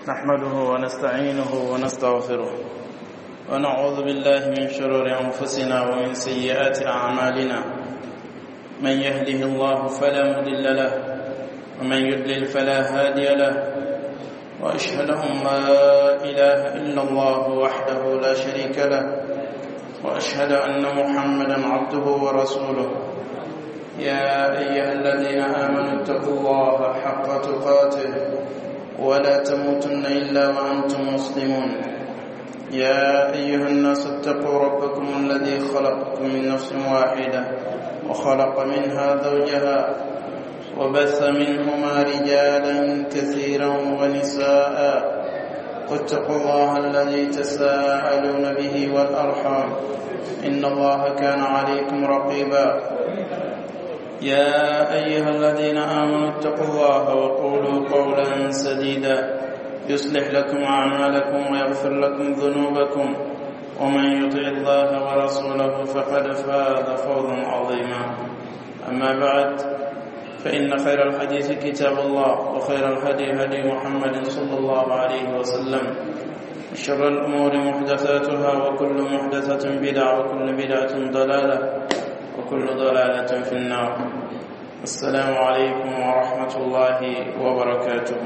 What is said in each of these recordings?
نحمده ونستعينه ونستغفره ونعوذ بالله من شرور أنفسنا ومن سيئات أعمالنا. من يهده الله فلا مضل له ومن يضلل فلا هادي له، وأشهد أن لا إله إلا الله وحده لا شريك له، وأشهد أن محمدا عبده ورسوله. يا أيها الذين آمنوا اتقوا الله حق تقاته ولا تموتن إلا وأنتم مسلمون. يا أيها الناس اتقوا ربكم الذي خلقكم من نفس واحدة وخلق منها زوجها وبث منهما رجالا كثيرا ونساء، واتقوا الله الذي تساءلون به والأرحام إن الله كان عليكم رقيبا. يا أيها الذين آمنوا اتقوا الله وقولوا قولا سديدا يصلح لكم أعمالكم ويغفر لكم ذنوبكم، ومن يطع الله ورسوله فقد فاز فوزا عظيما. أما بعد، فإن خير الحديث كتاب الله، وخير الهدي هدي محمد صلى الله عليه وسلم، وشر الأمور محدثاتها، وكل محدثة بدعة، وكل بدعة ضلالة، وكل ضلالة في النار. السلام عليكم ورحمة الله وبركاته.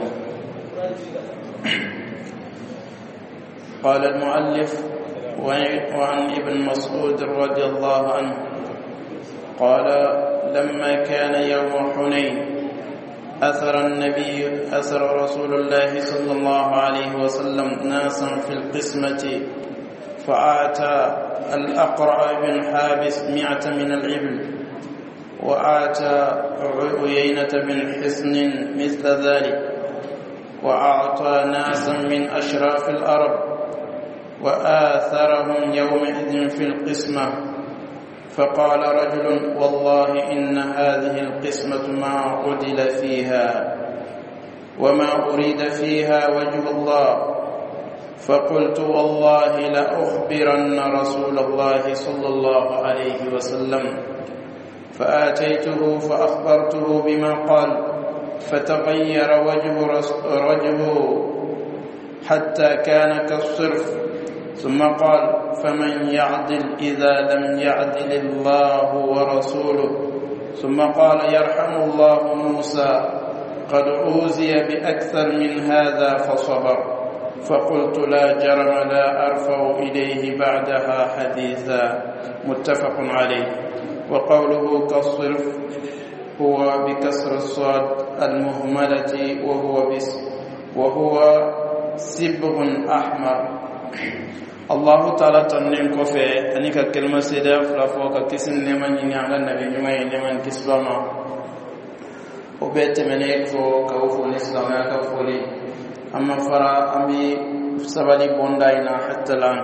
قال المؤلف: وعن ابن مسعود رضي الله عنه قال: لما كان يوم حنين أثر رسول الله صلى الله عليه وسلم ناسا في القسمة، فآتى الأقرع بن حابس 100 من الإبل، وآتى عيينة بن حصن مثل ذلك، وأعطى ناسا من أشراف الأرض، وآثرهم يومئذ في القسمة. فقال رجل: والله إن هذه القسمة ما عدل فيها وما أريد فيها وجه الله. فقلت: والله لأخبرن رسول الله صلى الله عليه وسلم. فآتيته فأخبرته بما قال، فتغير وجهه حتى كان كالصرف، ثم قال: فمن يعدل إذا لم يعدل الله ورسوله؟ ثم قال: يرحم الله موسى، قد أوذي بأكثر من هذا فصبر. فقلت: لا جرم لا أرفع إليه بعدها حديثا. متفق عليه. وقوله كالصرف هو بكسر الصاد المهملة، وهو سبغ أحمر. الله تعالى تنين كفي أنك كلمة سيدة فلافوك كسن نمان ينعلى النبي جمعي نمان كسبما وبيت منيك فو كوفو الإسلام كفولي. أما فرا أمي سبالي بونداينا حتى الآن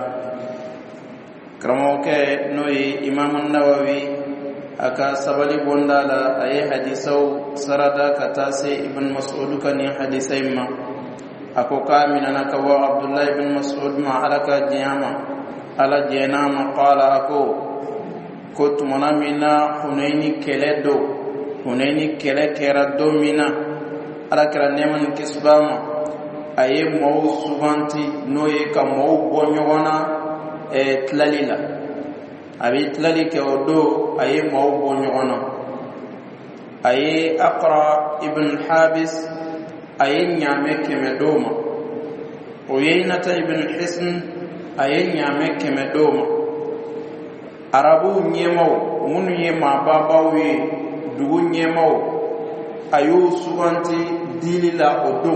كرموك نوي إمام النووي aka sabali bondala ayi hadisau sarada katase ibn mas'ud kan ya hadisai ma ako kamina ka wa abdullah ibn mas'ud ma alaka jiyama ala jenama qala ako kutmuna mina hunaini kele kera do mina ala kera neman kisbama ayi mo subanti noye ka mo bonyona tlalila abi tlali ke odo aye mawbo nyona aye Aqra ibn Habis aye nyame ke medoma, Uyaynata ibn Hisn aye nyame ke medoma. Arabu nyemau munu yema babawi dugu nyemau ayu subanti dilila odo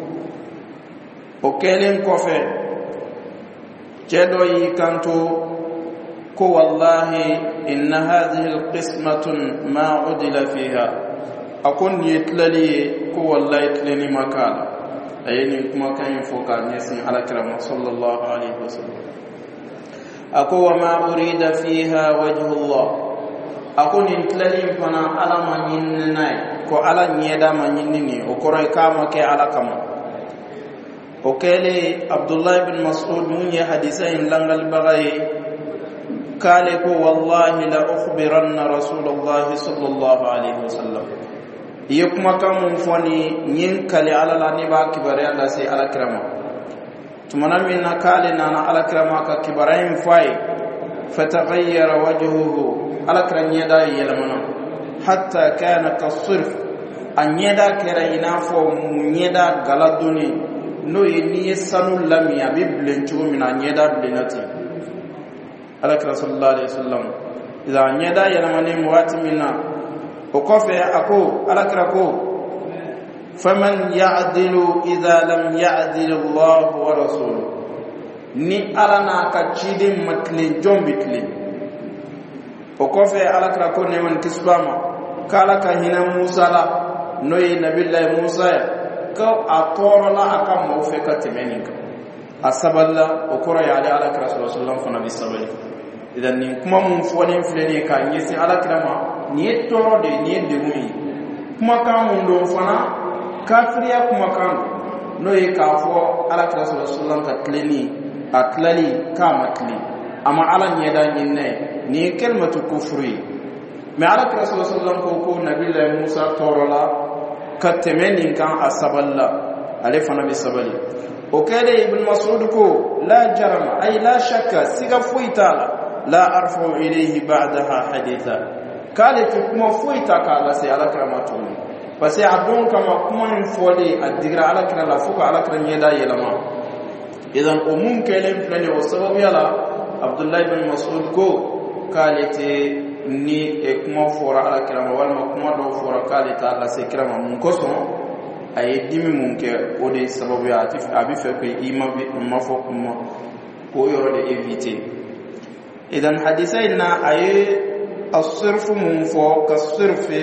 okelen kofe cedo yi kanto ko wallahi inna hadhihi alqismatun ma udila fiha akon yetlali ko wallahi tlani makala ayini kuma kan foka ne sin alakram sallallahu alaihi wasallam ako wa ma urida fiha wajhu Allah akon yetlali fana ala manin nay ko ala nyeda manin ni o koray kama ke ala kama o kele Abdullah ibn Mas'ud mun ya hadisain langal bagay قال والله لا أخبرن رسول الله صلى الله عليه وسلم يكما كم فوني ينكلي على النبا كبريا لا سي على كرما تمنا من نكالنا على كرما كبرين فاي فتغير وجهه على كرنيا دا يلمنا حتى كان كالصرف أن يدا كرينا فو يدا غلطوني نو يني سنو لم يبلن جو من أن يدا بلنتي على رسول الله عليه وسلم إذا أن يدا يلمني مواتمنا وقفه أكو على كركو فمن يعدل إذا لم يعدل الله ورسوله ni alana ka chidi matli jombitli وقفه على كركو نمن كسباما kala ka hina Musa la noyi nabillahi Musa ka atorla aka mawfe ka temeninka asaballa okora ya ala rasulullah sallallahu alaihi wasallam idan ni kuma mun fonin flene ka nyisi ala krama ni toro de ni de mui kuma ka mun do fana kafiriya kuma kan noyi ka fo ala rasulullah sallallahu alaihi wasallam ka tleni atlali ka matli ama ala nyeda nyinne ni kalmatu kufri mais ala rasul sallallahu alaihi wasallam ko nabillahi Musa torola katemenin kan asaballa ale fana bi sabali o kade ibn Mas'ud ko la jarama ay la shakka siga fuitala la arfu ilayhi ba'daha haditha kale kuma fuita kala sai ala karamatu parce abdon kama kuma in fole adigra ala kana la fuka ala kana yeda yelama idan umun kelen flani o sababu yala Abdullah ibn Mas'ud ko kale te ni kuma fora ala kirama walma kuma do fora kale ta Allah se kirama mun ko son ay dimi mun ke o de sababu ya atif abi fe ko ima bi mafo kuma ko yoro de éviter idan hadithaina ay as-sirf mun fo kas-sirfi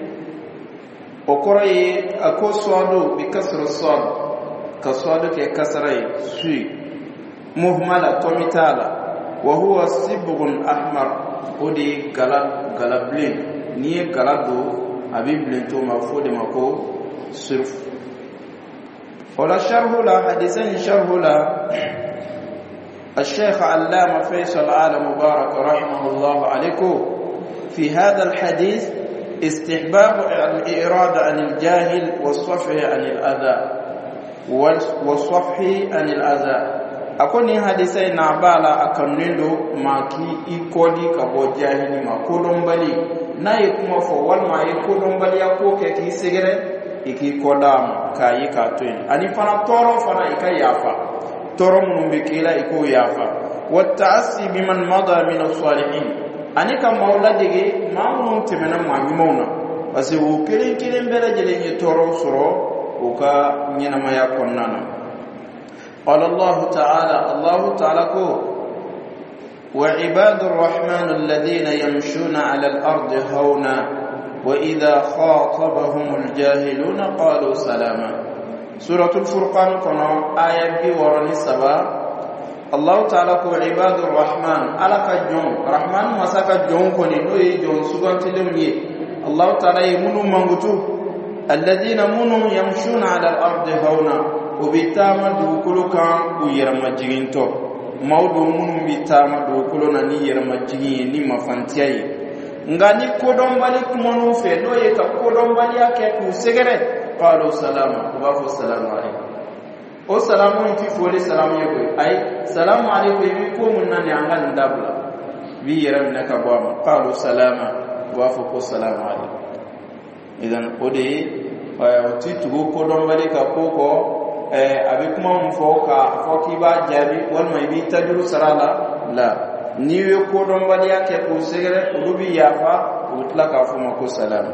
o koray ako sodo bi kasr as-sad kasado ke kasray sui muhmala tomitala wa huwa sibghun ahmar odi galablin ni galado abiblin to mafode mako surf wala sharhu la hadithan sharhu la الشيخ علامة فيصل آل مبارك رحمه الله عليكم في هذا الحديث استحباب الإرادة عن الجاهل والصفح عن الأذى والصفح عن الأذى akoni hadisai na bala akanendo maki ikodi kabo jahili makodombali nayi kuma fo walma ikodombali akoke ki segere iki kodam kayi katwen ani fana toro fana ikayafa toro munumbekila iko yafa watta'assi biman mada min as-salihin ani kam mawladige mamun temena manyumona wasi wo kirin bere jelenye toro soro uka nyina maya konnana قال الله تعالى كو وعباد الرحمن الذين يمشون على الأرض هونا وإذا خاطبهم الجاهلون قالوا سلاما سورة الفرقان كنا آية بورني سبا الله تعالى كو عباد الرحمن على كجون رحمن مساك جون كوني نوي جون سوغان تلمي الله تعالى يمنو منغتو الذين منهم يمشون على الأرض هونا وبيتاما دوكلو كان ويرما جينتو مودو منو بيتاما دوكلو ناني يرما جين ني مفانتياي ngani kodombali kumonu fe no ye ka kodombali yake ku segere qalu salama wa fu salamu alaykum o salamu ti fole salamu yego ay salamu alaykum yi ko mun nan yangal ndabla bi yaram naka bama qalu salama wa fu ko salamu alaykum idan ode wa ti tu kodombali ka koko abi kuma mun foka foki ba jabi wal mai bi tajuru sarala la niwe ko don baliya ke ko segere rubi yafa utlaka fuma ko salam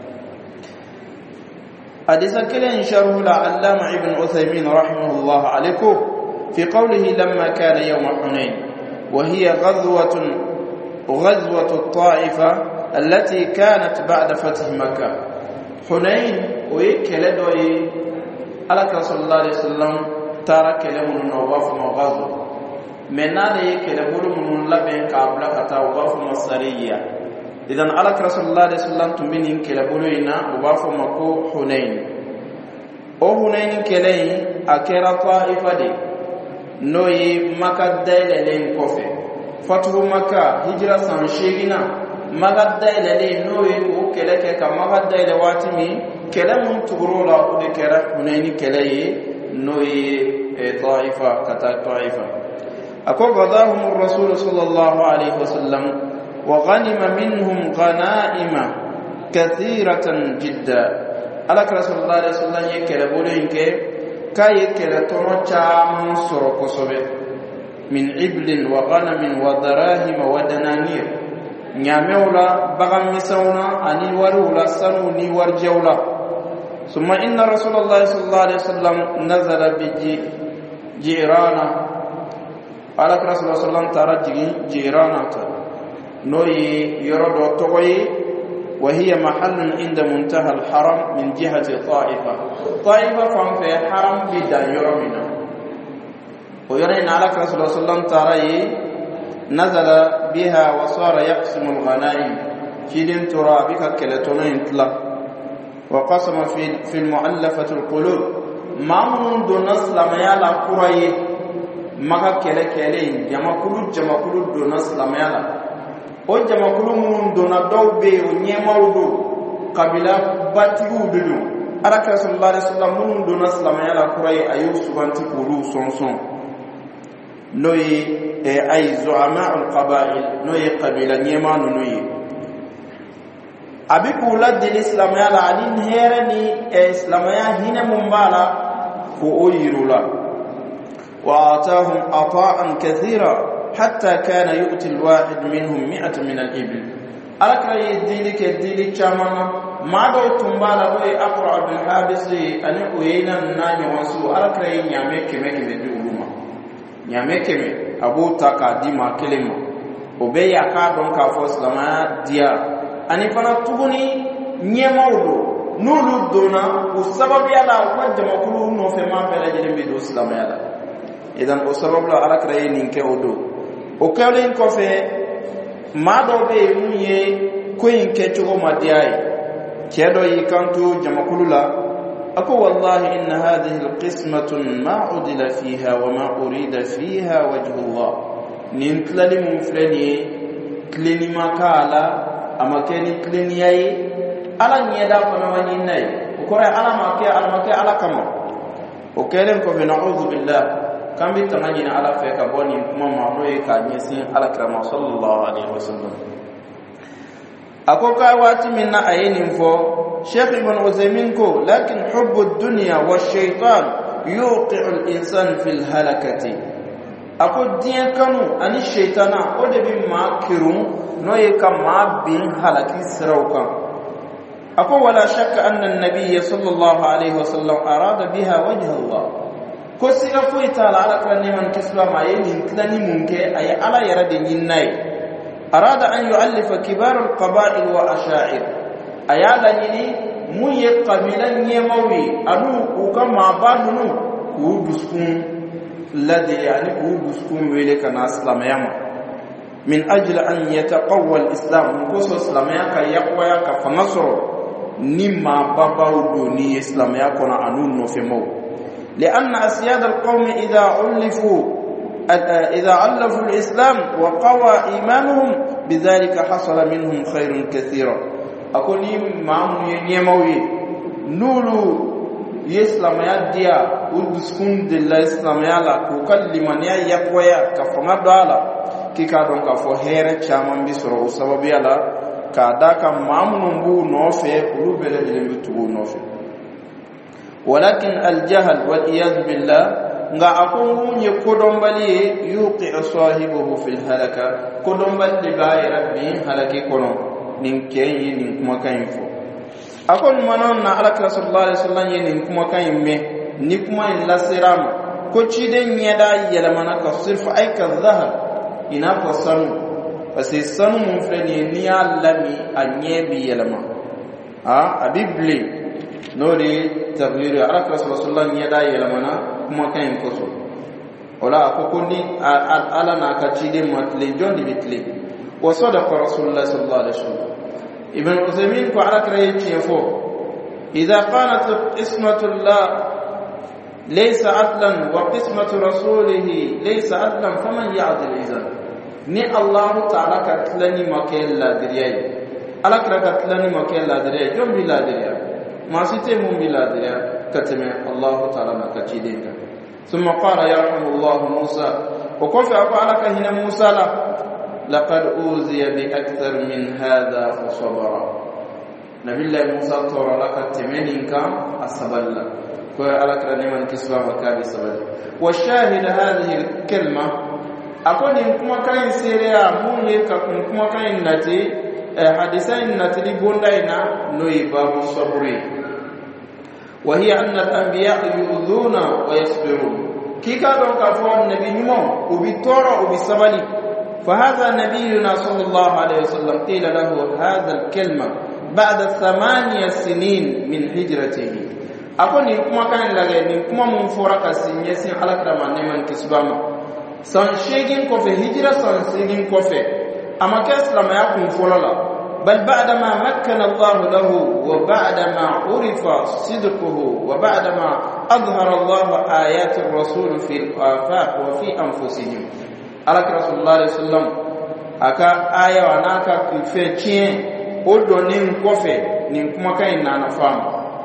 hadisa kale insharu la allama ibn uthaymin rahimahullah alaykum fi qawlihi lamma kana yawm hunain wa hiya ghazwatu at-ta'ifa allati kanat ba'da fath makkah hunain o yekele doyi alaka sallallahu alaihi wasallam tara kele mun no wafu magazo menade kele bulu mun laben ka abla kata wafu masariya idan alaka sallallahu alaihi wasallam tumbini kele bulu ina wafu mako hunain o hunain kele akera taifa de noyi makaddaile len kofe fatu makka hijra san shegina magaddaile le noyi o kele ke ka magaddaile watimi كلام تغرولا وذكر هنين كلاي نوي طائفة كتا طائفة أقول غداهم الرسول صلى الله عليه وسلم وغنم منهم غنائم كثيرة جدا ألك رسول الله عليه وسلم يكلا بولينك كي يكلا ترچا من سرق صبه من عبل وغنم وضراهم ودنانير نعمولا بغم مسونا أني ورولا سنوني ورجولا ثم إن رسول الله صلى الله عليه وسلم نزل بجيرانا ألك رسول الله صلى الله عليه وسلم ترى جيرانا نوي يرد توي وهي محل عند منتهى الحرم من جهة طائفة فان في حرم بدا يرمنا ويرين على رسول الله صلى الله عليه وسلم ترى نزل بها وصار يقسم الغنائم كيدين ترى بك كلتونين تلا وقسم في المؤلفة القلوب ما من دون اسلام يالا قري مكا كلين جما كلو دون اسلام يالا o jamakulu mun dona dawbe o nyemawdo kabila batigu dudu araka sallallahu alaihi wasallam mun dona salama yala kurai ayu subanti kulu sonson noyi ay zuama al qabail noyi qabila nyemanu noyi abiku ladil islam yala alin herani islam ya hina mumbala ko oyirula wa atahum ata'an kathira حتى كان يؤتي الواحد منهم 100 من الإبل ألكرا يديلك يديلك شامانا ما دو تنبالا وي أقرع بالحابس أن أوينا ناني وانسو ألكرا ينعمي كمي كمي دي أولوما نعمي كمي أبو تاكا ديما كلمة وبي يكادون كافوس لما ديا أني فانا تبني نيماودو نولو دونا وسبب يالا وجمع كلو نوفي ما بلا جلم بدو سلام يالا إذن وسبب لا ألكرا ينكي أودو o kawlen ko fe mado be munye koyin ke chugo madiai kedo yikantu jamakulula ako wallahi inna hadhihi alqismatun ma udila fiha wa ma urida fiha wajhu Allah nin tlali muflani klini makala amakeni klini yayi ala nyeda ko mani nay ko ala make ala kama o kelen ko fe na'udhu billah kan bi tamani na ala fe ka boni kuma ma'noye ka nyesin ala krama sallallahu alaihi wasallam akoka wati minna ayinin fo Sheikh Ibn Uthaymeen ko lakin hubbu ad-dunya wash-shaytan yuqi'u al-insan fi al-halakati ako diya kanu ani shaytana o de bi makirun noye ka ma bin halaki sirauka ako wala shakka anna an-nabiy sallallahu alaihi wasallam arada biha wajha Allah ko siga foi taala ala kan neman kisba ma yeni tlani munke ay ala yarade yinnay arada an yu'allifa kibar al-qaba'il wa asha'ir ayala yini muye qabilan yemawi anu ukama badunu ku duskun ladi yani ku duskun wele kana islamiyama min ajli an yataqawwa al-islam ko so islamiyaka yaqwa ka fanasro nimma babawdo ni islamiyaka na anu no femo لأن أسياد القوم إذا علفوا الإسلام وقوى إيمانهم بذلك حصل منهم خير كثير أقول إمام ينموي نولو يسلم يديا ودسكون دلا إسلام يالا وكلمن يقويا كفما دالا كيكادون كفو هيرة شامان بسرعو سبب يالا كاداكا مامن بو نوفي قلوب لجلم بتبو نوفي ولكن الجهل والعياذ بالله nga akon ye kodombali yuqi sahibihi fil halaka kodombali bayra bi halaki kono nin keyi nin kuma kan fo akon manon na alaka sallallahu alaihi wasallam yin kuma kan me ni kuma in lasiram ko ci den yada yala mana ka sirf ay ka zahar ina ko sanu pasi sanu mun feni ni allami anyebi yala ma abibli nori tagwiri alaka sallallahu yada yala mana kuma kan koso wala akokoni ala na ka ci den matle jondi bitle wa sadaqa rasulullah sallallahu alaihi wasallam ibn Uthaymeen ko alaka yace fo idha qalat ismatullah laysa adlan wa qismatu rasulih laysa adlan faman ya'dil izan ni Allah ta'ala ka tlani makella diriyai alaka ka tlani makella diriyai jombi la diriyai ما سيتم بلاد كتم الله تعالى كتيدين. ثم قال يرحم الله موسى وكيف أفعلك هنا موسى لقد أوذي بأكثر من هذا فصبر. نبي الله موسى ترى لك تمنينك السبل على كلمة كسبة وكابي سبل. والشاهد هذه الكلمة أقول إنكم كاين سيريا مولك إنكم كاين نتي حديثين نتي بوندينا نويباب صبري، وهي أن الأنبياء يؤذون ويصبرون. كي كادون كفوا النبي نمو وبالتورا وبالسبلي. فهذا نبينا صلى الله عليه وسلم قيل له هذا الكلمة بعد 8 سنين من هجرته. أقول نكما كان لغي نكما منفورك سنيسين على كرمان نمان كسباما سنشيغين كوفي هجرة سنشيغين كوفي أما كاسلام يكون فلولا، بل بعدما مكن الله له وبعدما عرف صدقه وبعدما أظهر الله آيات الرسول في الآفاق وفي أنفسهم. على رسول الله عليه وسلم أكا آية وناكا كفيتين أدو نين كوفي نين كما كاين نانفام.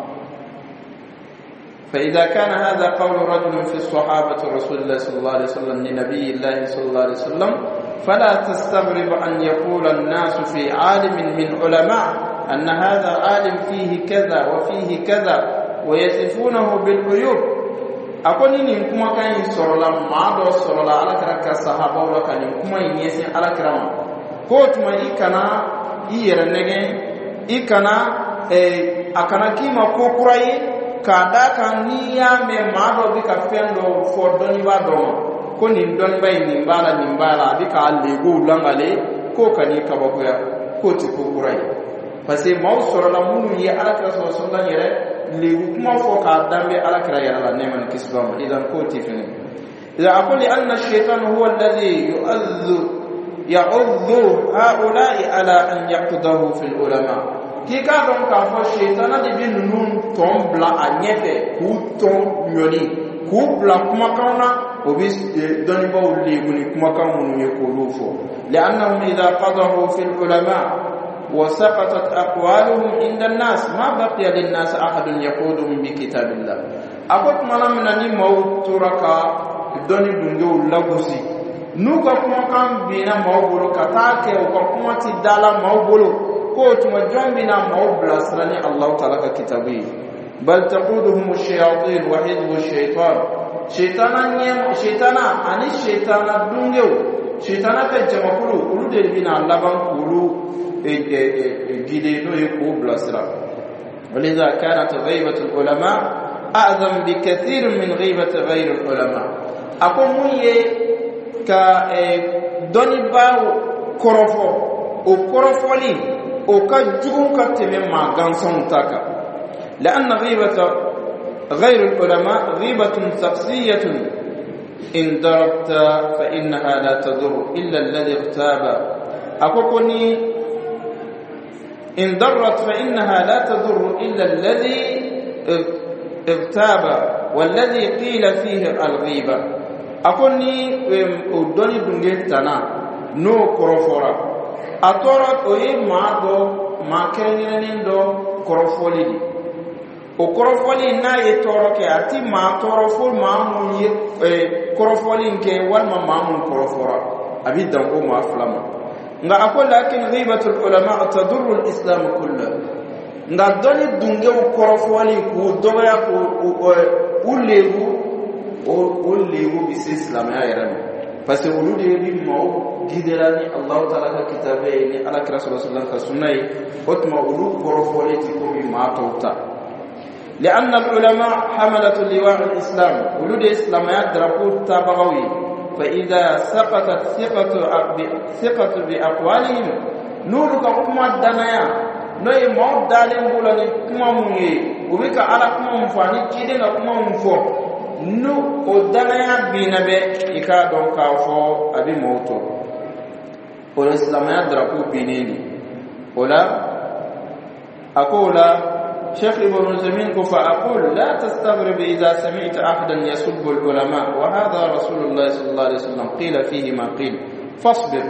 فإذا كان هذا قول رجل في الصحابة رسول الله صلى الله عليه وسلم لنبي الله صلى الله عليه وسلم فلا تستغرب أن يقول الناس في عالم من علماء أن هذا عالم فيه كذا وفيه كذا ويصفونه بالعيوب. أقول إنكم كاين سرلا ما دو سرلا على كرك الصحابة ولا كان إنكم ينسي على كرام كوت ما إكنا يرنجي إكنا أكنا كيما كوكراي kada kan niya me mado bika fendo for doni ba do ko nin don bay nin bala bika lego langale ko kani kabako ya ko ti ko kurai parce maw soro la munu yi alaka so so la yere lego kuma fo ka dambe alaka ya la neman kisbam idan ko ti fini idza aquli anna ash-shaytan huwa alladhi ya'udhu ha'ula'i ala an yaqdahu fil ulama. Ki ka don ka fo shaytana de bin nun tombla anyefe ku ton nyoni ku bla kuma kauna obis doni ba ulle guni kuma kan mun ye ko lufo li'annahum idha qadahu fil ulama wa saqatat aqwaluhum inda an-nas ma baqiya lin-nas ahadun yaquduhum bi kitabillah. Akot manam nani mauturaka doni dungo lagusi nuka kuma kan bina mawbulu katake ko kuma ti dala mawbulu ko tuma jombina mawbla srani Allah ta'ala ka kitabi bal taquduhum ash-shayatin wa hizbu ash-shaytan shaytana ani shaytana dungew shaytana ka jamakulu ulu de bina laban kulu gide no ko blasra ولذا كانت غيبة العلماء أعظم بكثير من غيبة غير العلماء. أقول مية ka doni ba korofo o korofoli o ka jugun ka teme ma ganson taka لأن غيبة غير العلماء غيبة شخصية إن ضربت فإنها لا تضر إلا الذي اغتاب. أقولني إن ضرت فإنها لا تضر إلا الذي اغتاب والذي قيل فيه الغيبة. أقولني أدوني دونجتنا نو كروفورا أتورا أي ما دو ما كينين دو كروفولي o korofoli na ye toro ke ati ma torofol ma mun ye korofoli nke wal ma mun korofora abi dan ko ma flama nga akol lakin ghibatul ulama tadurru al-islam kullu nga doni dunge o korofoli ku doya ko ulewu bi islam ya yaran parce que ulude bi mo giderani Allah taala ka kitabe ni ala rasul sallallahu alaihi wasallam otma ulu korofoli ti ko bi ma tawta لأن العلماء حملة لواء الإسلام ولد الإسلام يدركوا تابعوي فإذا سقطت ثقة بأقوالهم نورك كما الدنيا نوي موت دالين بولاني كما موي وبك على كما مفاني كيدنا كما مفو نو الدنيا بينبه إكا دونكا فو أبي موتو والإسلام يدركوا بينيني ولا أقول شيخ ابن زمين فأقول لا تستغرب إذا سمعت أحدا يسب العلماء وهذا رسول الله صلى الله عليه وسلم قيل فيه ما قيل فاصبر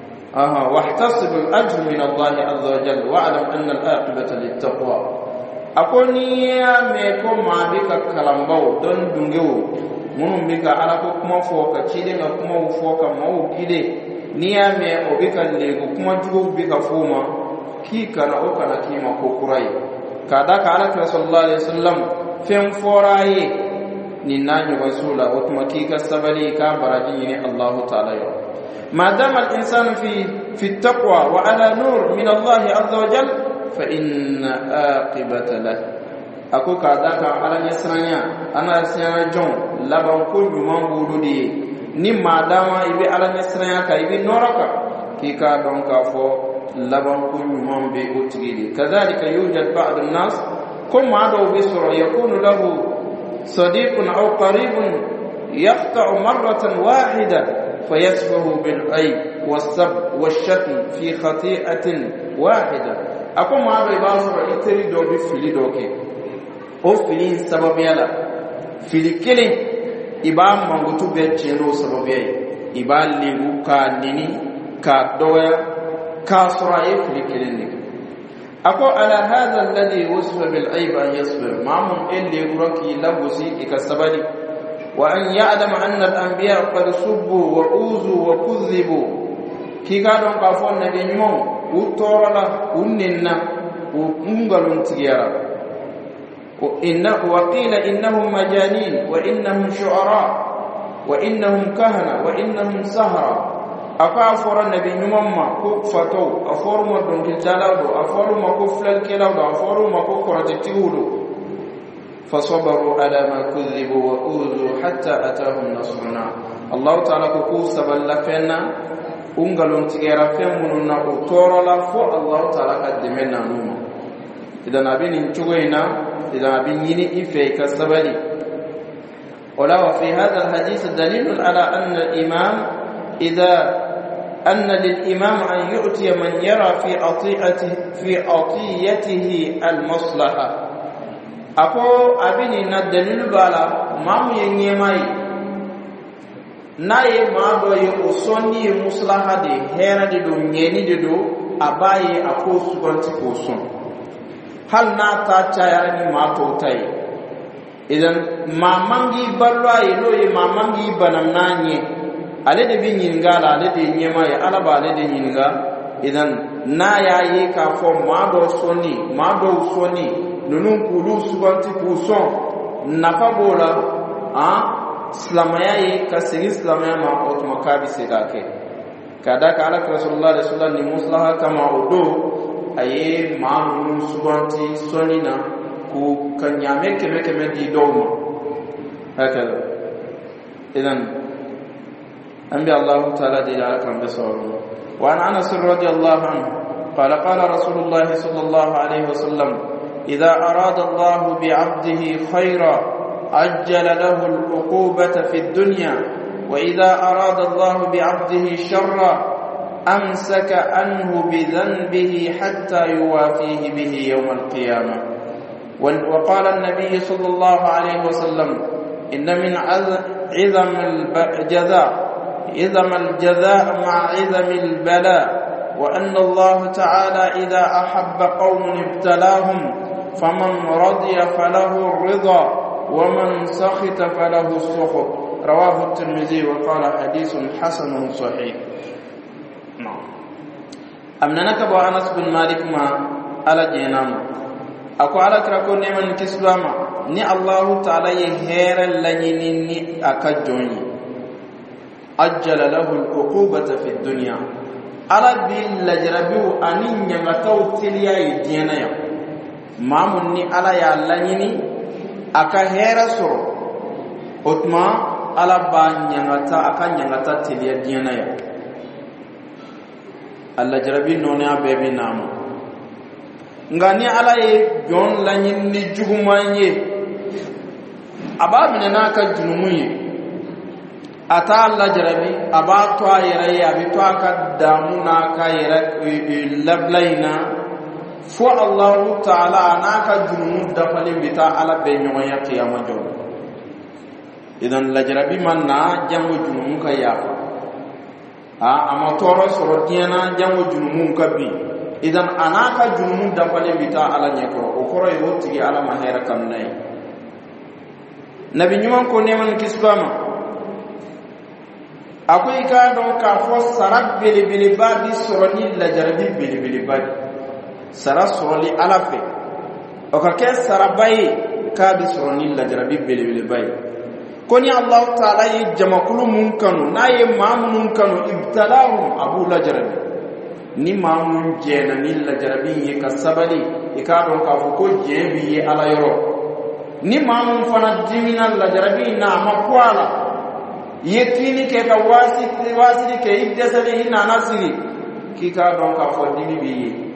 واحتصب الأجر من الله عز وجل واعلم أن العاقبة للتقوى. akoni ya me ko ma bi ka kalambao don dungewo munum bi ka ala ko kuma fo ka cide nga kuma fo ka mawo gide ni ya me o bi ka lego kuma jugo bi ka fo ma ki kana o kana ki ma ko kurai kada ka ala sallallahu alaihi wasallam fem foraye ni nanyo wasula o kuma ki ka sabali ka baraji ni Allah ta'ala yo ma dama al insanu fi taqwa wa ala nur min Allah azza wa jalla fa inna aqibata lahu ako kada ka ala nyasranya ana sanya jon laban ko juman bududi ni madama ibe ala nyasranya ka ibe noraka ki ka don ka fo laban ko juman be otigili kadhalika yujad ba'd an-nas kuma do bi sura yakunu lahu sadiqun aw qaribun yaqta'u marratan wahida fayasbahu bil ayb was-sab wash-shatm fi khati'atin wahida ako ma do ba sura iteri do bi fili doke o fili sababu yala fili kele iba mangutu be chelo sababu yayi iba ligu ka nini ka doya ka sura e fili kele ni ako ala hadha alladhi wasfa bil aib an yasbir ma'mun illi uraki labusi ikasabali wa an ya'lam anna al anbiya qad subbu wa uzu wa kudhibu kiga don ka fon nabi nyum utorola unninna ungalun tigara وقيل إنهم مجانين وإنهم شعراء وإنهم كهنة وإنهم سهرة أفافر النبي نمما كفتو أفور ما دونك الجلاد أفور ما كفل الكلاد أفور ما كفرت التهود فصبروا على ما كذبوا وأوذوا حتى أتاهم نصرنا الله تعالى كوسب لفنا ungalon tigera femmununa o torola fo Allah ta'ala qaddimena numa idan abin chugoina idan abin yini ife kasabali wala wa fi hadha alhadith dalil ala anna al-imam idha anna lil-imam an yu'ti man yara fi atiyatihi al-maslaha ako abin na dalil bala mamu yenyemai naye maado ye osoni muslaha de hera de do nyeni de do abaye akosu gonti kosun hal na ta chaya ni mato tai idan mamangi balwa ye lo ye mamangi banam nanye ale de bi nyingala ale de nyema ya alaba ale de nyinga idan na ya ye ka fo maado soni nunun kulu subanti kuson nafa bola islamaya yi ka sigi islamaya ma o tuma kabi segake kada ka ala rasulullah rasulullah ni muslaha kama odo aye ma'mun subanti sonina ku kanyame keme di dawma hakala idan anbi allah ta'ala de ala kan besawu wa an anas radiyallahu anhu qala qala rasulullah sallallahu alaihi wasallam idha arada allah bi 'abdihi khayran عجل له العقوبة في الدنيا وإذا أراد الله بعبده شرا أمسك عنه بذنبه حتى يوافيه به يوم القيامة وقال النبي صلى الله عليه وسلم إن من عظم الجزاء مع عظم البلاء وأن الله تعالى إذا أحب قوم ابتلاهم فمن رضي فله الرضا ومن سخط فله السخط رواه الترمذي وقال حديث حسن صحيح نعم أمنك أبو أنس بن مالك ما على جنام أكو على كركو نيمان كسلاما ني الله تعالى يهير لنيني أكجوني أجل له العقوبة في الدنيا على بيل لجربيو أنين يمتو تليا يدينا مامني على يا لنيني aka hera soro otma ala ba nyangata aka nyangata tiliya diana ya alla jarabi noni abebe nama ngani ala ye jon lanyin ni jugumanye ababine naka junumuye ata alla jarabi abato ayere ya bito aka damu naka yere lablaina fo Allah ta'ala anaka junumu dafali bita ala be nyoya qiyamah jom idan lajrabi manna jango junumu ka ya ama toro soro tiana jango junumu ka bi idan anaka junumu dafale bita ala nyekoro o koro yo tigi ala mahera kamnay nabi nyuman ko neman kisbama akoy ka do ka fo sarab bili badi soroni la jarabi bili badi sara soroli ala fe o ka ke sarabai ka bi soroni la jarabi bili badi koni allah taala yi jamakulu mun kanu naye mamun kanu ibtalahum abu la jarabi ni mamun jena ni la jarabi ye ka sabali e ka don ka fu ko jebi ye ala yoro ni mamun fana dimina la jarabi na makwala yetini ke ka wasi ke idesali ina nasiri ki ka don ka fu dimi bi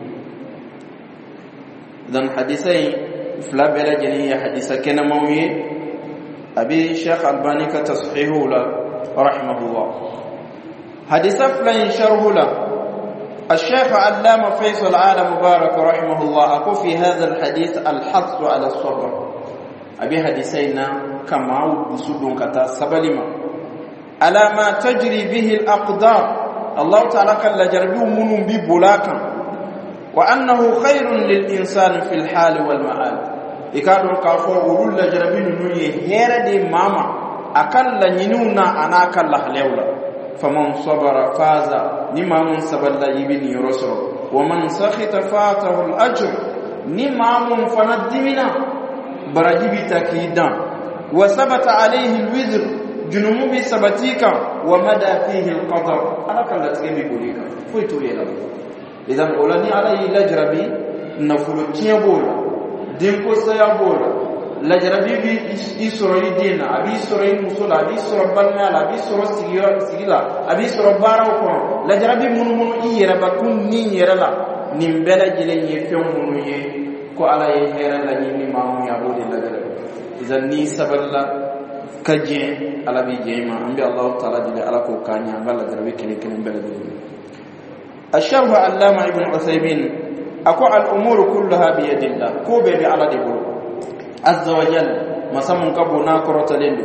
dan hadisai fla bela jeni ya hadisa kena mawiye abi sheikh albani ka tashihu la rahimahullah hadisa fla sharhu la الشيخ علامة فيصل آل مبارك رحمه الله أقول في هذا الحديث الحث على الصبر أبي حديثينا كما بسودون كتا سبلما على ما تجري به الأقدار الله تعالى قال لجربوا منهم ببلاكا وأنه خير للإنسان في الحال والمآل إكادوا كافوا ولول لجربين نوي هيردي ماما أكل لنينونا أنا أكل لحليولا فمن صبر فاز نمام سبل يبني يرسل ومن سخط فاته الأجر نمام فندمنا برجب تكيدا وثبت عليه الوزر جنوب سبتيك ومدى فيه القدر أنا كلا تجيبي بوليك فويتو يلا إذا أولاني عليه لجربي نفلو تيابولا دينكو سيابولا lajarabi bi isoro idina abi isoro musula abi isoro balmala abi isoro sigila abi isoro baraw ko lajarabi munu iyera bakun ni yera la nimbela jile ye fem munu ye ko ala ye hera la ni mamu ya bodi lajarabi idan ni saballa kaje ala bi jeyma ambi allah taala dile ala ko kanya balla lajarabi kene bela dile الشرح علامة ابن عثيمين أقول الأمور كلها بيد الله كوبي على دبو عز وجل مسمون كبونا كروتلندو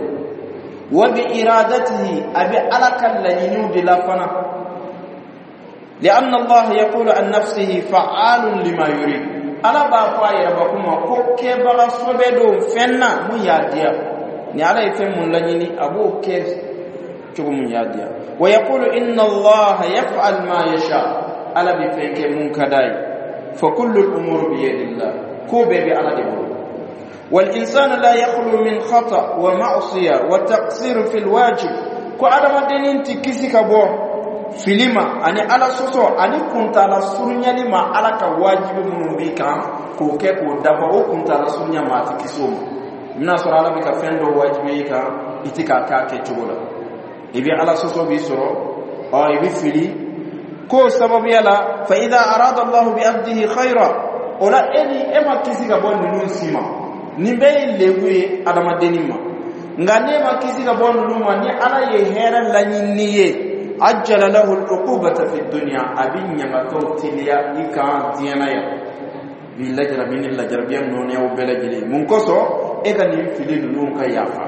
وبإرادته أبي علك اللينيو دلافنا لأن الله يقول عن نفسه فعال لما يريد ألا بافا يربكما كوكي بغا صبدو فنا مياديا ni ala ifem mun lanyini abu kes chugo mun yadia wa yaqulu inna allaha yaf'al ma yasha ala bi feke mun kadai fa kullu al umur bi yadillah ko be bi ala debu wal insanu la yakhlu min khata wa ma'siya wa taqsir fi al wajib ko adama denin tikisi ka bo filima ani ala soso ani kunta la surunyani ma ala ka wajibi mun bi kan ko ke ko dafa o kunta la surunya ma tikisoma mina sura ala bi ka fendo wajibi ka itika ka ke chugola ibi ala soso bi soro o ibi fili ko sababu yala fa idha arada allah bi abdihi khaira ola eni ema kisiga bon nun sima nimbe lewe adama denima ngane ma kisiga bon numa ni ala ye hera la nyinniye ajjala lahu al-uqubata fi dunya abinya makawtiya ika diyanaya billajra min al-jarbiyan non yaw belajili mun koso e kan ni fili nun ka yafa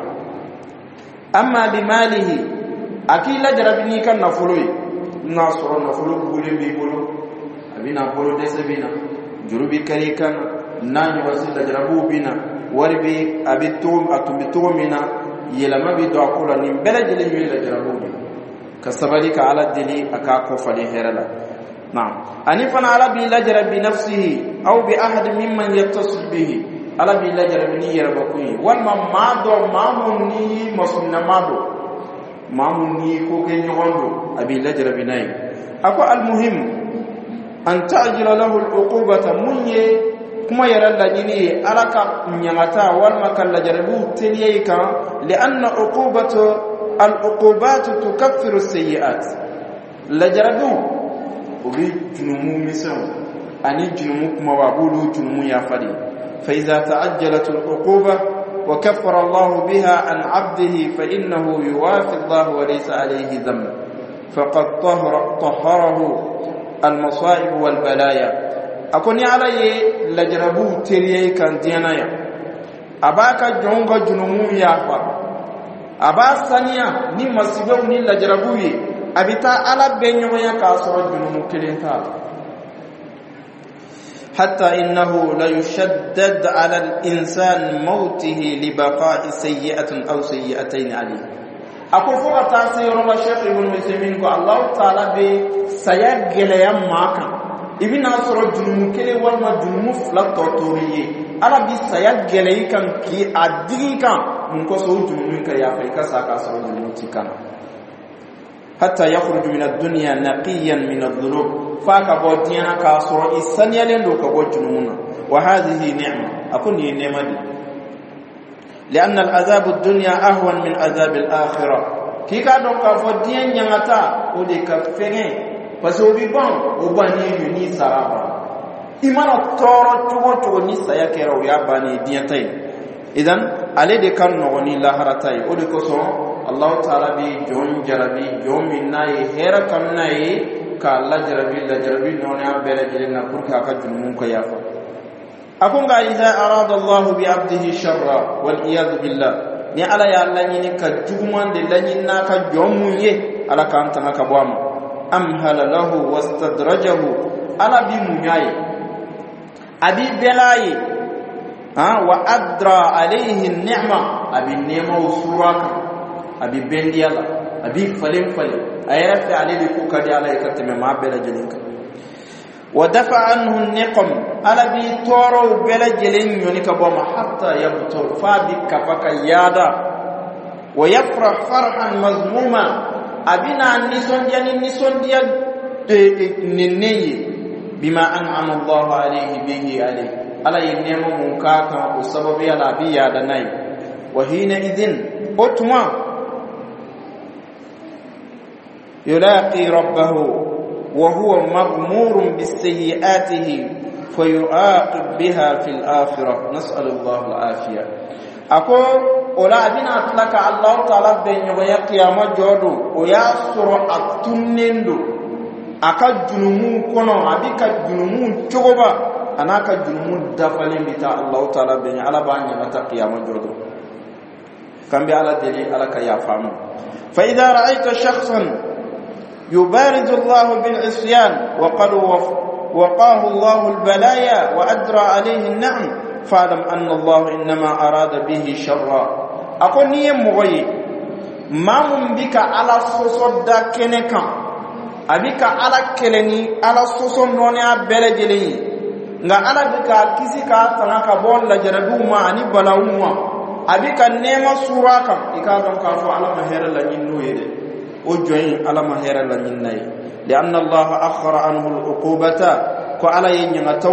amma bi malihi akila jarabini kan nafului nasoro nafulu bule bi bulu abina bulu desebina jurubi karikan nani wasila jarabu bina warbi abitum atubitumina yelama bi do akula ni belajili mi la jarabu kasabalika ala dili akako fali herala نعم أنفنا على بلجر بنفسه أو بأحد ممن يتصل به على بلجر بني ربكوي والما مادو ماموني مصنع ماموني كوكي نغندو أبي لجر بناي أكو المهم أن تعجل له العقوبة مني كما يرى اللجني ألك نيمتا والما كاللجربو تليك لأن العقوبات تكفر السيئات لجربو obi junumu misan ani junumu kuma wabulu junumu ya fadi fa iza ta'ajjalat al-uquba wa kaffara Allah biha an 'abdihi fa innahu yuwafi Allah wa laysa alayhi dhanb faqad tahharahu al-masa'ib wal balaya akoni alaye lajrabu teriye kan dianaya abaka jonga junumu ya fa abasania ni masibu ni lajrabu yi abita ala benyo ya ka so junumu kelenta حتى إنه ليشدد على الإنسان موته لبقاء سيئة أو سيئتين عليه. أقول فوق تاسير الله شيخ ابن مسلمين الله تعالى بسيجل يماكا ابن أسر الجنوم كلي والما جنوم فلا تطوريه أنا بسيجل يكن كي أديكا منكسو جنوم كيافيكا ساكا سر الجنوم تكا حتى يخرج من الدنيا نقيا من الذنوب فاكا بودينا كاسر إسانيا لندو كبو جنومنا وهذه نعمة أكون هي نعمة دي لأن العذاب الدنيا أهون من عذاب الآخرة كي كادو كافودين ينغتا ودي كفين فسوبي بان وباني يوني سارابا إيمان الطورة تغو نيسا يكيرو ياباني دينتين إذن علي دي كان نغني لاهرتاي ودي كسو الله تعالى بي جون جربي جون مناي هيرا كمناي كالله جربي نوني عبير جلنا بركا كجنمون كيافا أكون إذا أراد الله بعبده شرا والعياذ بالله ni ala ya Allah ni ka juguman de lanyin na ka jomunye ala ka antana ka bwama amhala lahu wastadrajahu ala bi munyaye abi belaye wa adra alayhi an-ni'ma abi nema usuraka abi bendiyala abi falem ayati alayhi ku kadi ala ikateme ma bela jelinka ودفع عنه النقم على بي تورو بلا جلين يونيكا بوما حتى يبطل فابك فكيادا ويفرح فرحا مذموما أبنا نسون ديا نني بما أنعم الله عليه به عليه على ينمو منكاكا وسبب يلا بيادا ناي وحينئذ أتما يلاقي ربه وهو مغمور بالسيئاته فيعاقب بها في الآخرة نسأل الله العافية أقول ولا أبنا أطلق الله تعالى بين يقيام جودو ويأسر أكتنندو أكا جنمون كنو أبيكا جنمون تغبا أنا أكا جنمون دفلين بتاع الله تعالى بين على باني متى قيام جودو كان بيعلى دليل على كيافام فإذا رأيت شخصا يبارز الله بالعصيان وقد وقاه الله البلايا وأدرى عليه النعم فاعلم أن الله إنما أراد به شرا أقول نيم مغي ما من بك على صصد كنكا أبيك على كلني على صصد نونيا بلجلي nga ala bika kisika tanaka bolla jarabu ma ani balawuma abika nema suraka ikadon ka fo ala mahera la nyinno yede وجوين على مهير لنيناي لأن الله أخر عنه العقوبة كعلى ينغتو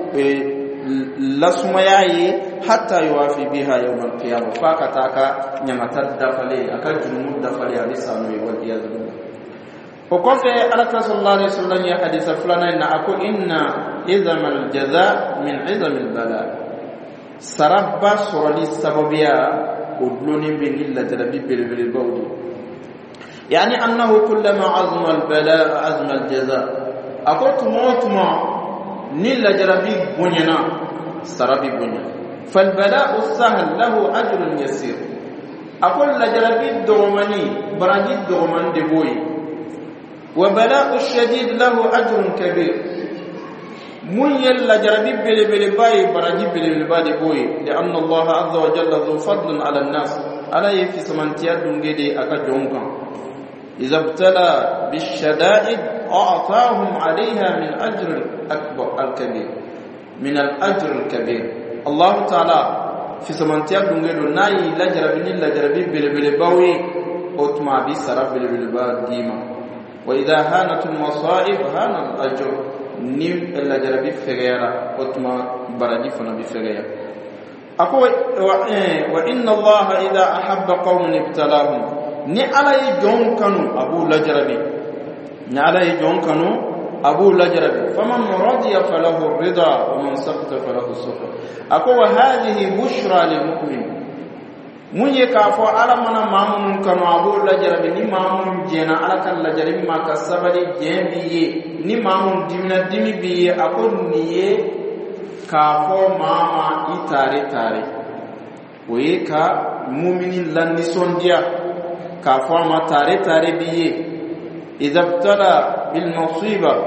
لسمياي حتى يوافي بها يوم القيامة فاكتاكا نغتد دفلي أكل جنود دفلي على سامي والعياذ بالله وقف على صلى الله عليه وسلم يا حديث فلان إن أكو إن عظم الجزاء من عظم البلاء سربا سرلي السببية ودلوني بن إلا تربي بالبودي يعني أنه كلما عظم البلاء عظم الجزاء أقول موتما نيل جربي بنينا سربي بنينا فالبلاء السهل له أجر يسير أقول لجربي الدغماني براجي الدغمان دبوي وبلاء الشديد له أجر كبير من يلا جربي بلباي براجي بلباي دبوي لأن الله عز وجل ذو فضل على الناس على يفي سمانتيا دونجدي أكا جونكا إذا ابتلى بالشدائد أعطاهم عليها من أجر الأكبر الكبير من الأجر الكبير الله تعالى في سمانتيا دونغيدو ناي لجربي بلباوي أتما بسرب بلبا وإذا هانت المصائب هان الأجر نيم لجربي فغيرا أتما بردي فنا بفغيرا أقول وإن الله إذا أحب قوم ابتلاهم ni ala ye jon kanu abu lajrabi ni ala ye jon kanu abu lajrabi faman radiya falahu ridha wa man sakata falahu sukr akwa hadhihi bushra lil mu'min munye ka fo ala mana mamun kanu abu lajrabi ni mamun jena ala kan lajrabi ma kasabali jembi ye ni mamun dimina dimi biye akon niye ka fo mama itare oye ka mu'minin lan ni sondia كافوا ما تاري بيه إذا ابتلى بالمصيبة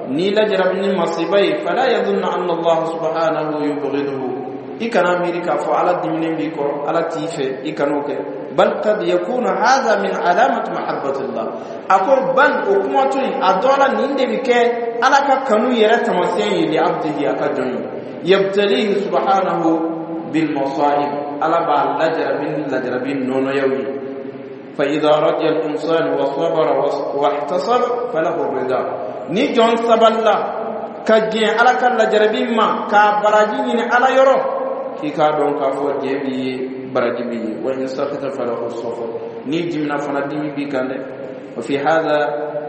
ni la jarabni masibai fala yadhunna anna Allah subhanahu yubghiduhu ikana mirika fo ala dimine bi ko ala tife ikanoke bal qad yakuna hadha min alamat mahabbati Allah ako ban o kuma to adola ninde bike ala ka kanu yere tamasiyan li abdihi akadun yabtalihi subhanahu bil masaib ala ba la jarabin nono yawi fa idha radiya al insan wa sabara wa ihtasaba falahu ar-ridha ni jon saballa ka je ala kan la jarabin ma ka baraji ni ala yoro ki ka don ka fo jebi baraji bi wa in sakhata falahu as-safar ni jimna fana dimi bi kande wa fi hadha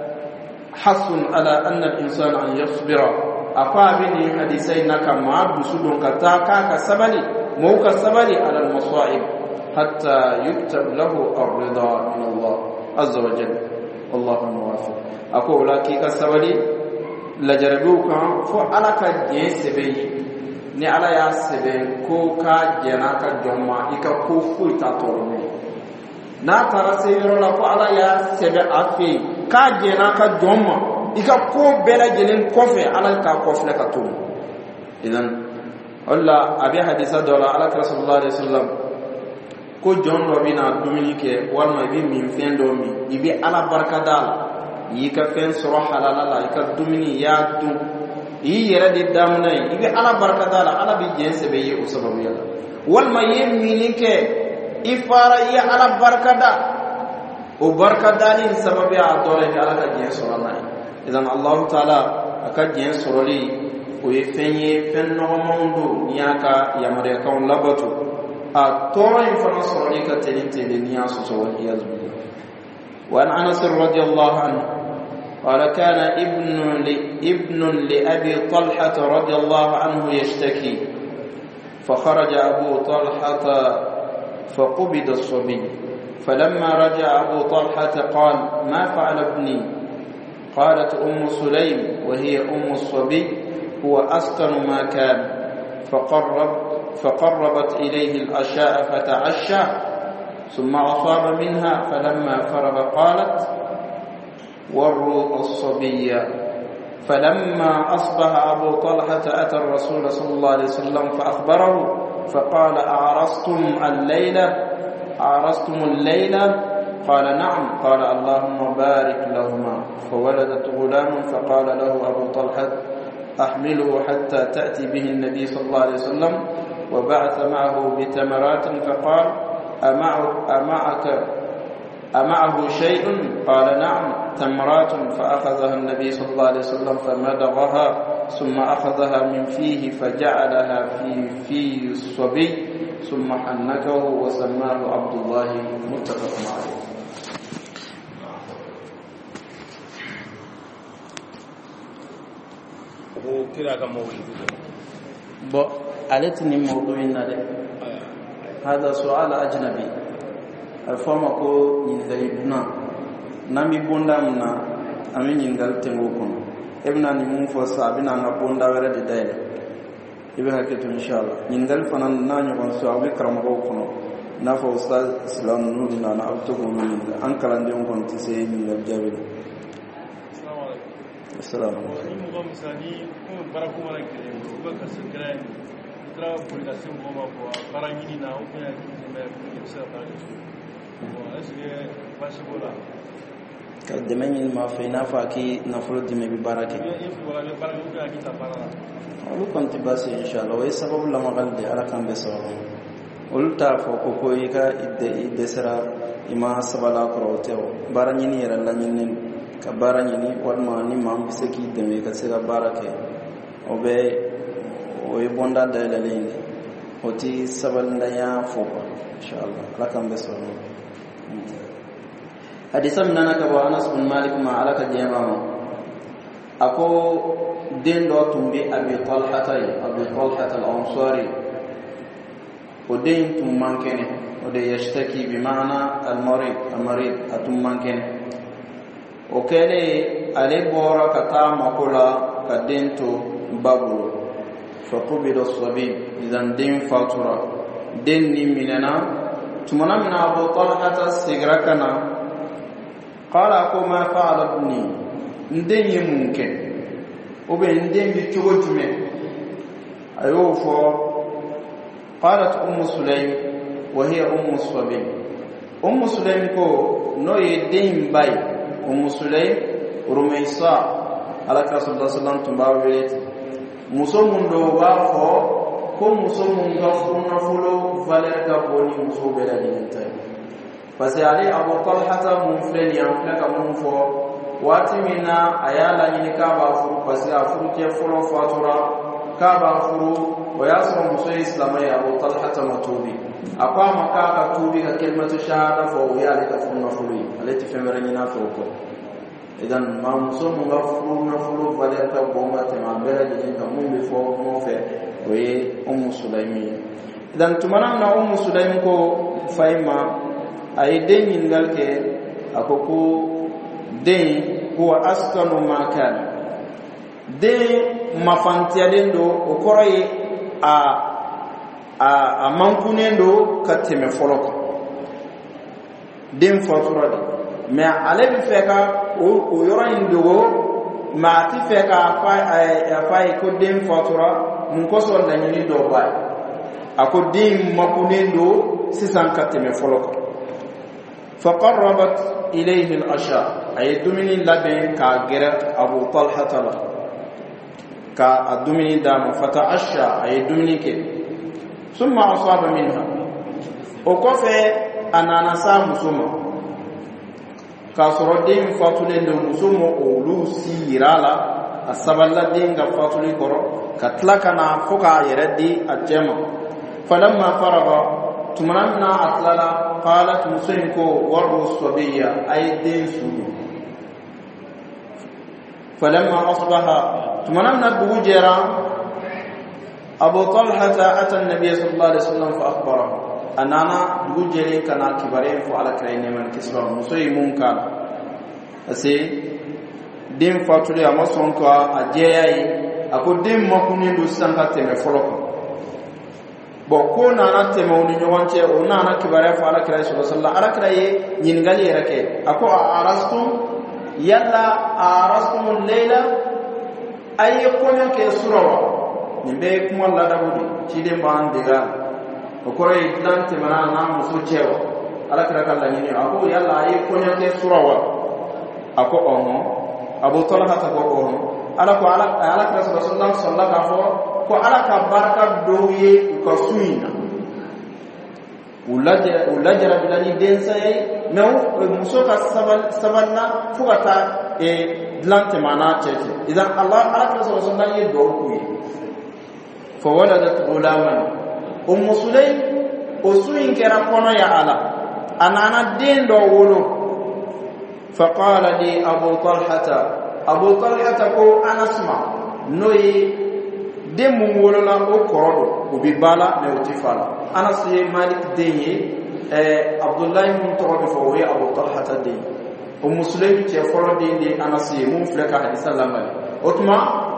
hasun ala anna al-insan an yasbira afa bini hadisai naka ma dusudon ka ta ka sabali موقع الصبر على المصائب حتى يكتب له الرضا من الله عز وجل والله الموافق أقول لك الصبر لجربوك فعلى كجنسبي ni ala ya sebe ko ka jena ka jomma ika ko fu ta torme na tara se yoro la ko ala ya sebe afi ka jena ka jomma ika ko bela jelen kofe ala ka kofle ka tum idan Allah abi hadisa dola ala rasulullah sallallahu ko jonno bina dominike walma bi min fendo mi ibi ala barkadal yika fen soro halala la yika domini ya du yi yere di damna ibi ala barkadal ala bi jense be yi usababu yalla walma yem minike ifara ya ala barkada o barkadali sababu ya dole ala ka jense soro idan Allah taala aka jense soro li o ye fenye fen no mondo niaka yamare ka on labatu a tora in fana sorri ka telinte de niya so so wal iyaz billah wa an Anas radiyallahu anhu qala kana ibn li abi Talha radiyallahu anhu yashtaki fa kharaja abu Talha فقبض الصبي فلما رجع أبو طلحة قال ما فعل ابني قالت أم سليم وهي أم الصبي هو أسكن ما كان فقربت إليه العشاء فتعشى ثم أصاب منها فلما فرغ قالت وروا الصبي فلما أصبح أبو طلحة أتى الرسول صلى الله عليه وسلم فأخبره فقال أعرستم الليلة قال نعم قال اللهم بارك لهما فولدت غلام فقال له أبو طلحة أحمله حتى تأتي به النبي صلى الله عليه وسلم وبعث معه بتمرات فقال أمعه شيء قال نعم تمرات فأخذها النبي صلى الله عليه وسلم فمدغها ثم أخذها من فيه فجعلها في الصبي ثم حنكه وسماه عبد الله متفق عليه bo aletni mawdu'in nade hada su'al ajnabi alfama ko yingalibna nami bonda mna amin yingal tengo kono ebna ni mun fo sabina nga bonda wara de dayla ibe haketo inshallah yingal fanan nanyo kon so abi karamo kono na fo ustaz islam nur na abto ko min an kalande on kon tise yingal jabi السلام عليكم. كدمني ما فينا فاكي نفرض دم ببركة. أولو كنت بس إن شاء الله ويسبب لما قلت على كم بسوا. قلت فوق كويكا إدسرا إما سبلا كروتيو بارني يرلا نين ka bara nyini walma ni mam biseki deme ka sega barake obe o yibonda dalale oti sabalnda ya fopa inshallah lakam beso hadisam nana ka wa Anas bin Malik ma alaka jema ako den do tumbi Abi Talha al-Ansari o den tum mankene o de yashtaki bi maana al-marid atum mankene o kele ale bora kata makula kadento babu faqubida as-sabi idan din fatura den ni minana tumana min Abu Talha sigrakana qala ko ma fa'ala ibni den yemunke وبين دين بتشوجمه أيوفو. قالت أم سليم وهي أم الصبي. أم سليم كو نوي دين باي أم سليم رميصا على رسول الله صلى الله عليه وسلم مسلم دو بافو كو مسلم غفرنا فلو فلك بوني مسوبلا دينتا فسيالي أبو طلحة منفلن ينفلك منفو واتمنا أيالا ينكا بافو فسيا فروتي فلو فاتورا كابا فرو وياسر مسوي إسلامي أبو طلحة متوبي أقام كاكا توبي كلمة شهادة فوهي عليك فرنا فلوي التي فمرننا فوقو. إذن ما مسلم غفرو نفلو فلك بوما تمام بلد جنك من بفوق موفي وهي أم سليمي. إذن تمنعنا أم سليم كو فايما أي دين ينغالك أكوكو دين هو أسكن ما كان دين mafantialendo okoroye a mankunendo kateme foloko dem faturade mais ale bi feka o yoro indogo ma ti feka fa ko dem fatura mun ko so la nyini do bay ako dem makunendo sisan kateme foloko faqarrabat ilayhi al-asha ay dumini laben ka gera Abu Talha tala ka adumini dama fata'asha ay dumini ke summa asaba minha o ko fe anana sa musuma ka sorodin fatule ndo musumo o lu sirala asaballa dinga fatuli koro katlaka na fuka yeradi ajema falamma faraga tumanna atlala qalat musimko waru sabiya ay din sudu فلما أصبح تمنى بوجرا أبو طلحة أتى النبي صلى الله عليه وسلم فأخبره أننا بوجري كنا كبارين فعلى كرين من كسر مسوي منكر أسي دين فاتولي أمسونكا أجيئي أكو دين مكوني دوسانكا تمفلوكا بوكو نانا تموني نيوانتي أو نانا كبارين فعلى كرين صلى الله عليه وسلم على كرين ينغالي ركي أكو أرستم يلا أرستم الليلة أي كونيا كسروا نبيكم الله داودي تيدم بان ديغا وكوري دان تمنا نام سوچيو على كرك الله ني أكو يلا أي كونيا كسروا أكو أمو أبو طلحة تكو أمو على كرك رسول الله صلى الله عليه وسلم كو على كبركة دوي كسوينا ulajara bilani densaye mais musoka sabanna fukata dlante mana cheke idan Allah sallallahu alaihi wasallam doku fa waladat gulaman sulaim usuin kera kono ya ala anana dendo wolo fa qala li abu talhata ko anasma noyi demu wolo la o korodo ubibala me utifala Anas Malik denye Abdullah ibn Tawab fawwi Abu Talha tadi Muslim ci folo de Anas mun fleka hadisa lamali otuma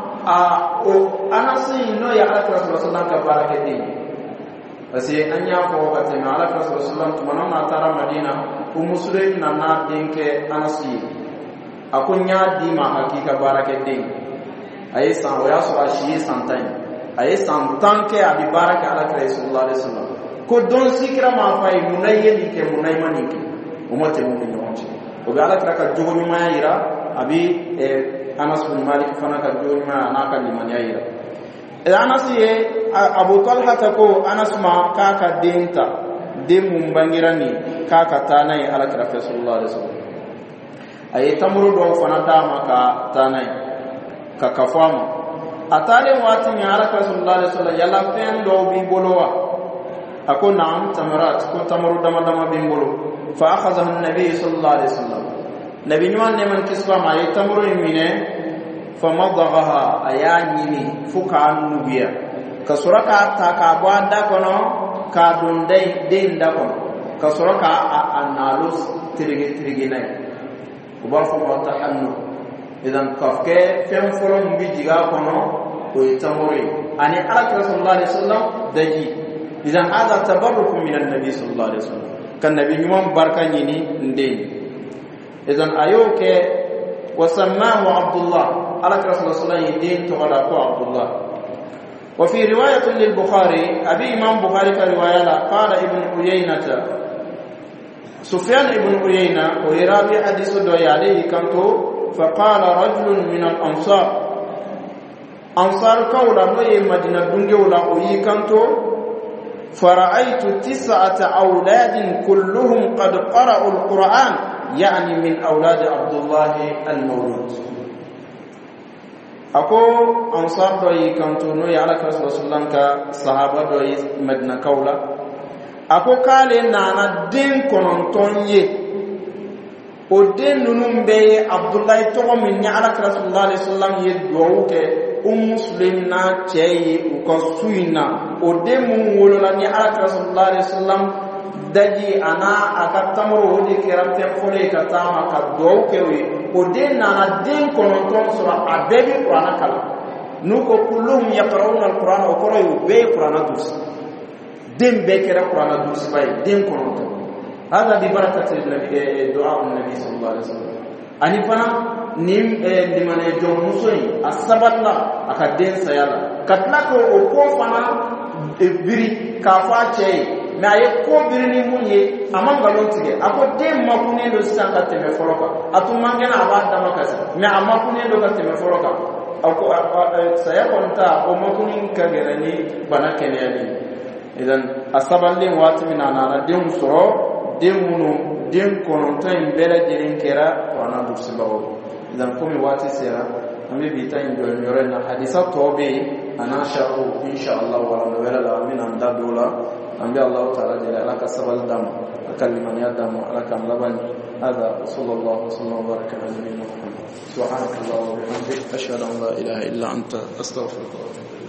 o Anas no ya ala Rasulullah ka barake de asi anya ko bate na ala Rasulullah tumana na tara Madina Muslim na na denke Anas akunya di ma hakika barake de ay san wa yaso ashi santain ay santanke abi baraka ala Rasulullah sallallahu alaihi wasallam ko don sikra ma fay munayyi ke munaymani ke ummate mu ni wonti o ga ala ka jogo mi mayira abi Anas bin Malik fana ka jogo mi na ka limani yira Anas ye Abu Talha ta ko Anas ma ka ka denta de mun bangirani ka ka tanai ala Rasulullah sallallahu alaihi wasallam ay tamuru do fana ta maka tanai ka kafama atale wati ni ala Rasulullah sallallahu alaihi wasallam yalla fen do bi bolowa ako naam tamarat ko tamaru dama bimbolo fa akhadha an-nabi sallallahu alaihi wasallam nabi nyuan ne man kisba ma ay tamaru mine fa madaghaha ayani fuka nubiya kasuraka ta ka banda kono ka dundai denda kono kasuraka analus tirigi nay uba fu wata annu idan kafke fem folon bi diga kono ko tamuri ani ala Rasulullah sallallahu alaihi wasallam daji idan hada tabarruk min an-nabi sallallahu alaihi wasallam kan nabi nyum barka nyini ndeni idan ayoke wasammahu Abdullah على رسول الله صلى الله عليه وسلم دين تغلق عبد الله. وفي رواية للبخاري أبي إمام بخاري كرواية قال ابن عيينة سفيان ابن عيينة ويرابي حديث دوي عليه كنتو فقال رجل من الأنصار أنصار كولا نوي مدينة دنجولا ويكنتو فرأيت 9 أولاد كلهم قد قرأوا القرآن يعني من أولاد عبد الله المولود. أكو أنصار دوي كنتو نوي على رسول الله صلى الله عليه وسلم كصحابة دوي مدينة كولا أكو قال نانا دين كنتوني ودين ننبي عبد الله توم من على رسول الله صلى الله عليه وسلم يدعوك مسلمنا تشي وكسوينا ودين مولولا ني على رسول الله صلى الله عليه وسلم daji ana akatamro wodi kirante fole katama ka dowkewi ودين نانا دين كنتون سورة أبدي قرآن كلام نوكو كلهم يقرؤون القرآن وقرأوا بي قرآن دوس دين بكرة قرآن دوس باي دين كنتون هذا ببركة دعاء النبي صلى الله عليه وسلم أني فنا نيم لمن يجون مسوي السبت لا أكدين سيالا كتلاكو أكون فنا بيري كافاتشي mais aye ko birni munye amanga lontige ako dem makune do sanga teme foroka atu mangena abada makasi mais amakune do kateme foroka ako saya konta o makunin kagerani bana keneni idan asabalin watimina nana dem soro dem munu dem kononta imbele jirin kera wana dursibawo idan komi wati sera ambe bita indo yorena hadisa tobe anashau inshallah wala wala la min anda dola أنبي الله تعالى جل لك سبل دم أكلم من يدم لك ملبن هذا صلى الله وسلم وبارك على نبينا محمد سبحانك اللهم وبحمدك أشهد أن لا إله إلا أنت أستغفرك وأتوب إليك.